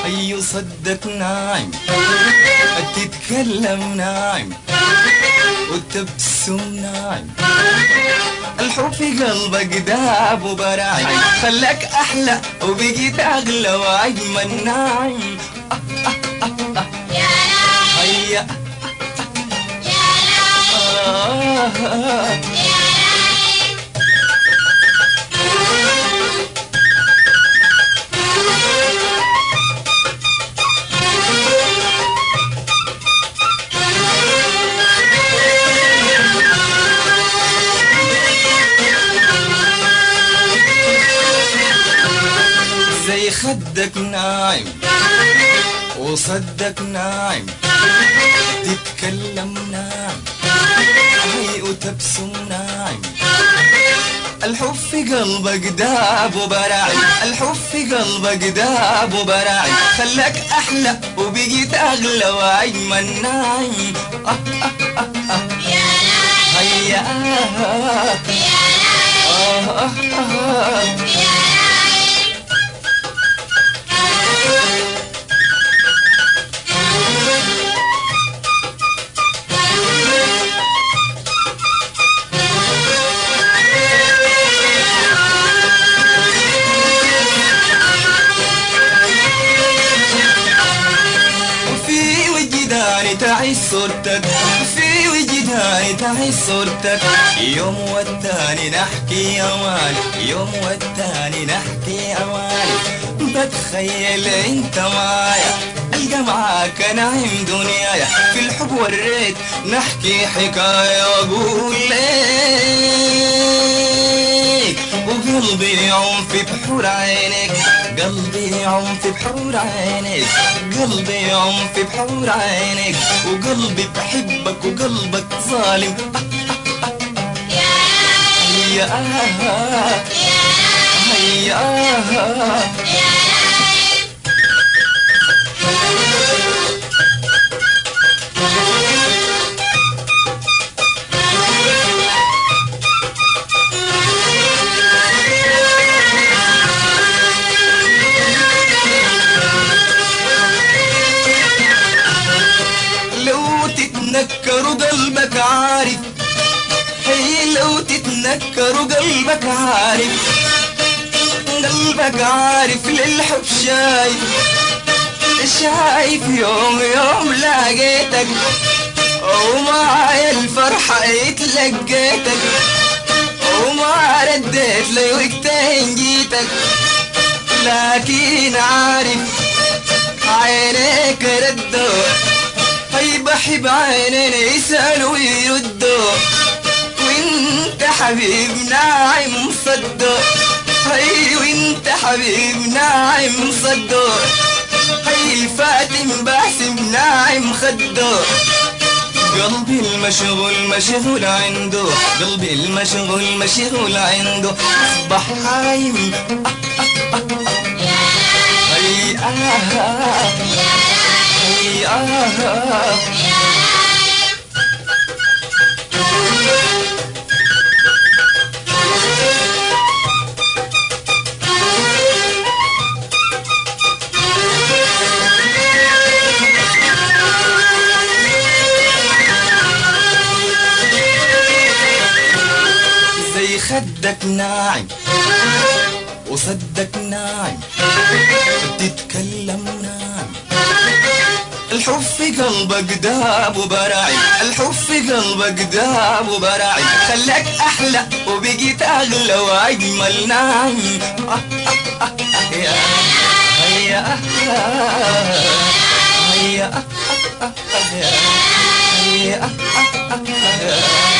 أي صدق ناعم تتكلم ناعم وتبسم ناعم الحب في قلبك داب وبراعم خلاك أحلى وبقيت أغلى وأجمل ناعم هيا زي خدك ناعم وصدك ناعم تتكلم ناعم هي وتبسم ناعم الحب في قلبك داب وبراعم الحب في قلبك داب وبراعم خلاك أحلى وبقيت أغلى وأجمل ناعم هيا تعيش صورتك في وجداني تعيش صورتك يوم والتاني نحكي أواني يوم والتاني نحكي أواني بتخيل انت معايا ألقى معاك نعيم دنيايا في الحب والريت نحكي حكاية وأقول ليك وقلبي يعوم في بحور عينك قلبي يعوم في بحور عينك قلبي يعوم في بحور عينك وقلبي بحبك وقلبك ظالم هيا هيا تتنكر قلبك عارف هي لو تتنكر قلبك عارف قلبك عارف للحب شايف يوم يوم لقيتك ومعايا الفرحة اتلقيتك وما رديت لي وقتين جيتك لكن عارف عينيك ردوا هي بحب عينين يسألوا ويردوا وانت حبيب ناعم صدق هي وانت حبيب ناعم صدق هي فاتن باسم ناعم خدو قلبي المشغول مشغول عنده قلبي المشغول مشغول عنده اصبح حايم هي زي خدك ناعم وصدك ناعم تتكلم ناعم الحب في قلبك داب وبراعم الحب في قلبك داب وبراعم خلاك أحلى وبقيت أغلى وأجمل ناعم هيا هيا هيا هيا